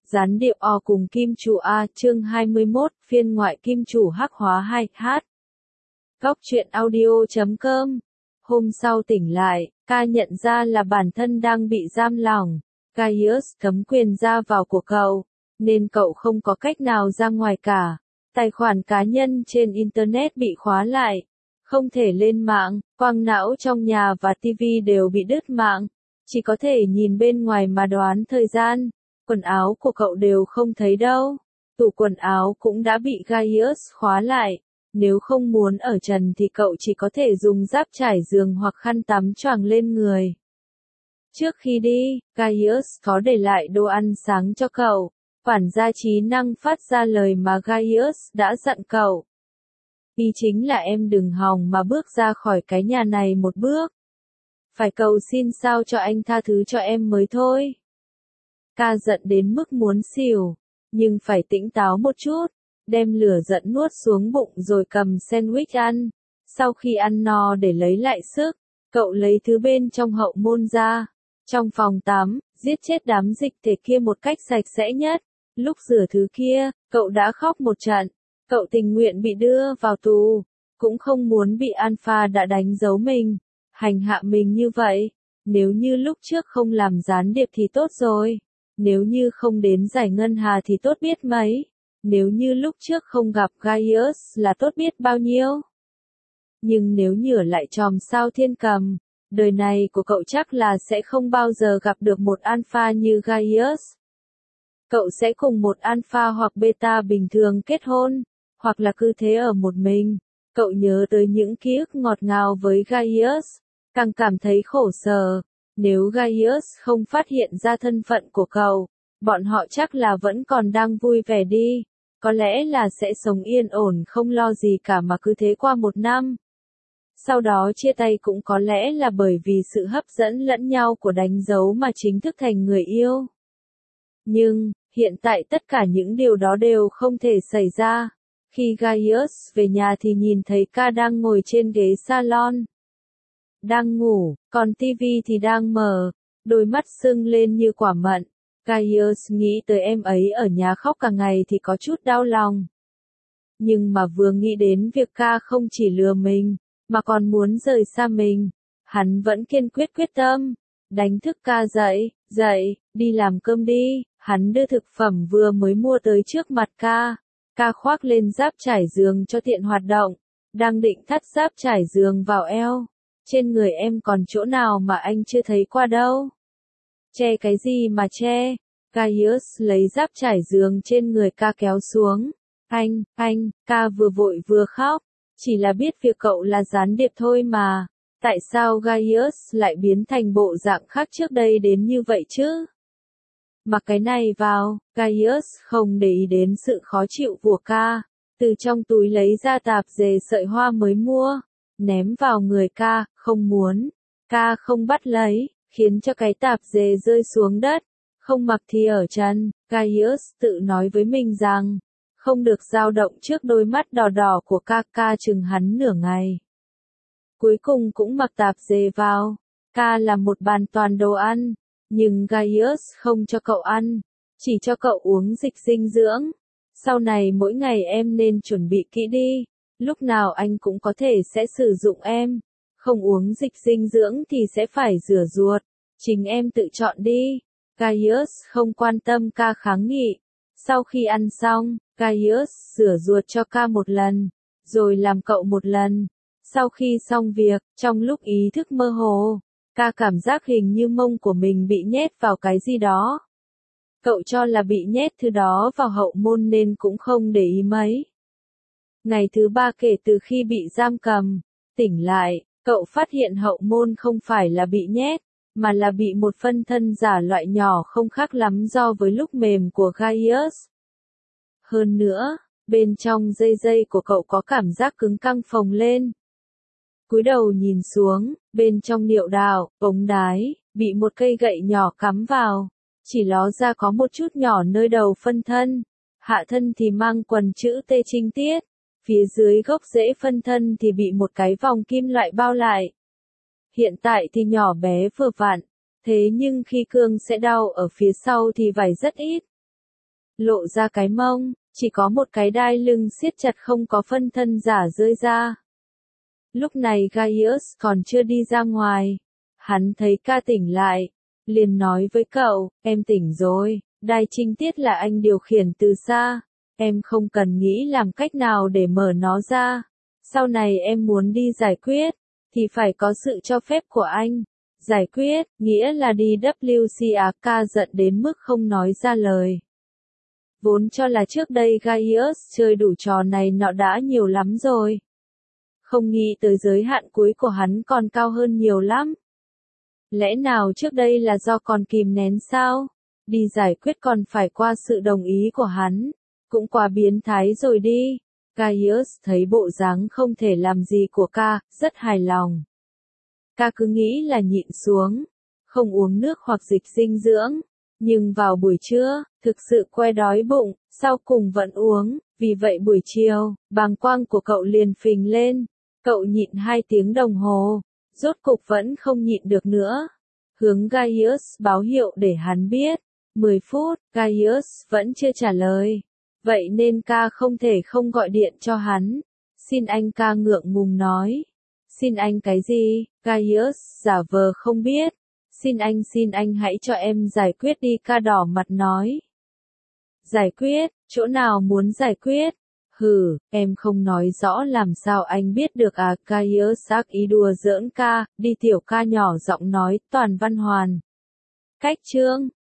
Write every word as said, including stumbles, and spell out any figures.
Gián điệp O cùng kim chủ A chương hai mươi mốt, phiên ngoại kim chủ hắc hóa hai h. Góc truyện audio chấm com. Hôm sau tỉnh lại, Ca nhận ra là bản thân đang bị giam lỏng. Gaius cấm quyền ra vào của cậu, nên cậu không có cách nào ra ngoài cả. Tài khoản cá nhân trên Internet bị khóa lại, không thể lên mạng, quang não trong nhà và ti vi đều bị đứt mạng. Chỉ có thể nhìn bên ngoài mà đoán thời gian. Quần áo của cậu đều không thấy đâu. Tủ quần áo cũng đã bị Gaius khóa lại. Nếu không muốn ở trần thì cậu chỉ có thể dùng giáp trải giường hoặc khăn tắm choàng lên người. Trước khi đi, Gaius có để lại đồ ăn sáng cho cậu. Quản gia trí năng phát ra lời mà Gaius đã dặn cậu. Ý chính là em đừng hòng mà bước ra khỏi cái nhà này một bước. Phải cầu xin sao cho anh tha thứ cho em mới thôi. Ca giận đến mức muốn xỉu, nhưng phải tỉnh táo một chút, đem lửa giận nuốt xuống bụng rồi cầm sandwich ăn. Sau khi ăn no để lấy lại sức, cậu lấy thứ bên trong hậu môn ra. Trong phòng tắm, giết chết đám dịch thể kia một cách sạch sẽ nhất. Lúc rửa thứ kia, cậu đã khóc một trận. Cậu tình nguyện bị đưa vào tù, cũng không muốn bị Alpha đã đánh dấu mình, hành hạ mình như vậy. Nếu như lúc trước không làm gián điệp thì tốt rồi. Nếu như không đến giải ngân hà thì tốt biết mấy. Nếu như lúc trước không gặp Gaius là tốt biết bao nhiêu. Nhưng nếu nhửa lại chòm sao thiên cầm, đời này của cậu chắc là sẽ không bao giờ gặp được một alpha như Gaius. Cậu sẽ cùng một alpha hoặc beta bình thường kết hôn, hoặc là cứ thế ở một mình. Cậu nhớ tới những ký ức ngọt ngào với Gaius, càng cảm thấy khổ sở. Nếu Gaius không phát hiện ra thân phận của cậu, bọn họ chắc là vẫn còn đang vui vẻ đi. Có lẽ là sẽ sống yên ổn không lo gì cả mà cứ thế qua một năm. Sau đó chia tay cũng có lẽ là bởi vì sự hấp dẫn lẫn nhau của đánh dấu mà chính thức thành người yêu. Nhưng, hiện tại tất cả những điều đó đều không thể xảy ra. Khi Gaius về nhà thì nhìn thấy Ca đang ngồi trên ghế salon. Đang ngủ, còn ti vi thì đang mở, đôi mắt sưng lên như quả mận. Gaius nghĩ tới em ấy ở nhà khóc cả ngày thì có chút đau lòng. Nhưng mà vừa nghĩ đến việc Ca không chỉ lừa mình, mà còn muốn rời xa mình, hắn vẫn kiên quyết quyết tâm. Đánh thức Ca dậy, dậy, đi làm cơm đi. Hắn đưa thực phẩm vừa mới mua tới trước mặt Ca. Ca khoác lên giáp trải giường cho tiện hoạt động, đang định thắt giáp trải giường vào eo. Trên người em còn chỗ nào mà anh chưa thấy qua đâu? Che cái gì mà che? Gaius lấy giáp trải giường trên người Ca kéo xuống. Anh, anh, Ca vừa vội vừa khóc. Chỉ là biết việc cậu là gián điệp thôi mà. Tại sao Gaius lại biến thành bộ dạng khác trước đây đến như vậy chứ? Mặc cái này vào, Gaius không để ý đến sự khó chịu của Ca. Từ trong túi lấy ra tạp dề sợi hoa mới mua. Ném vào người Ca, không muốn. Ca không bắt lấy, khiến cho cái tạp dề rơi xuống đất. Không mặc thì ở chân. Gaius tự nói với mình rằng, không được dao động trước đôi mắt đỏ đỏ của Ca. Ca chừng hắn nửa ngày. Cuối cùng cũng mặc tạp dề vào. Ca là một bàn toàn đồ ăn, nhưng Gaius không cho cậu ăn, chỉ cho cậu uống dịch dinh dưỡng. Sau này mỗi ngày em nên chuẩn bị kỹ đi. Lúc nào anh cũng có thể sẽ sử dụng em. Không uống dịch dinh dưỡng thì sẽ phải rửa ruột. Chính em tự chọn đi. Gaius không quan tâm Ca kháng nghị. Sau khi ăn xong, Gaius rửa ruột cho Ca một lần, rồi làm cậu một lần. Sau khi xong việc, trong lúc ý thức mơ hồ, Ca cảm giác hình như mông của mình bị nhét vào cái gì đó. Cậu cho là bị nhét thứ đó vào hậu môn nên cũng không để ý mấy. Ngày thứ ba kể từ khi bị giam cầm, tỉnh lại, cậu phát hiện hậu môn không phải là bị nhét, mà là bị một phân thân giả loại nhỏ không khác lắm so với lúc mềm của Gaius. Hơn nữa, bên trong dây dây của cậu có cảm giác cứng căng phồng lên. Cúi đầu nhìn xuống, bên trong niệu đạo, ống đái, bị một cây gậy nhỏ cắm vào. Chỉ ló ra có một chút nhỏ nơi đầu phân thân. Hạ thân thì mang quần chữ T trinh tiết. Phía dưới gốc rễ phân thân thì bị một cái vòng kim loại bao lại. Hiện tại thì nhỏ bé vừa vặn. Thế nhưng khi cương sẽ đau ở phía sau thì vải rất ít. lộ ra cái mông, chỉ có một cái đai lưng siết chặt không có phân thân giả rơi ra. Lúc này Gaius còn chưa đi ra ngoài. Hắn thấy ca tỉnh lại, liền nói với cậu, em tỉnh rồi, đai trinh tiết là anh điều khiển từ xa, em không cần nghĩ làm cách nào để mở nó ra. Sau này em muốn đi giải quyết, thì phải có sự cho phép của anh. Giải quyết, nghĩa là đi W C A. Ca giận đến mức không nói ra lời. Vốn cho là trước đây Gaius chơi đủ trò này nọ đã nhiều lắm rồi. Không nghĩ tới giới hạn cuối của hắn còn cao hơn nhiều lắm. Lẽ nào trước đây là do còn kìm nén sao? Đi giải quyết còn phải qua sự đồng ý của hắn. Cũng quá biến thái rồi đi. Gaius thấy bộ dáng không thể làm gì của ca, rất hài lòng. Ca cứ nghĩ là nhịn xuống, không uống nước hoặc dịch dinh dưỡng. Nhưng vào buổi trưa, thực sự que đói bụng, sau cùng vẫn uống. Vì vậy buổi chiều, bàng quang của cậu liền phình lên. Cậu nhịn hai tiếng đồng hồ, rốt cục vẫn không nhịn được nữa. Hướng Gaius báo hiệu để hắn biết. mười phút, Gaius vẫn chưa trả lời. Vậy nên ca không thể không gọi điện cho hắn. Xin anh, ca ngượng ngùng nói. Xin anh cái gì? Gaius giả vờ không biết. Xin anh, xin anh hãy cho em giải quyết đi, ca đỏ mặt nói. Giải quyết, chỗ nào muốn giải quyết? Hừ, em không nói rõ làm sao anh biết được à? Gaius ác ý đùa giỡn ca, đi tiểu ca nhỏ giọng nói, toàn văn hoàn. Cách chương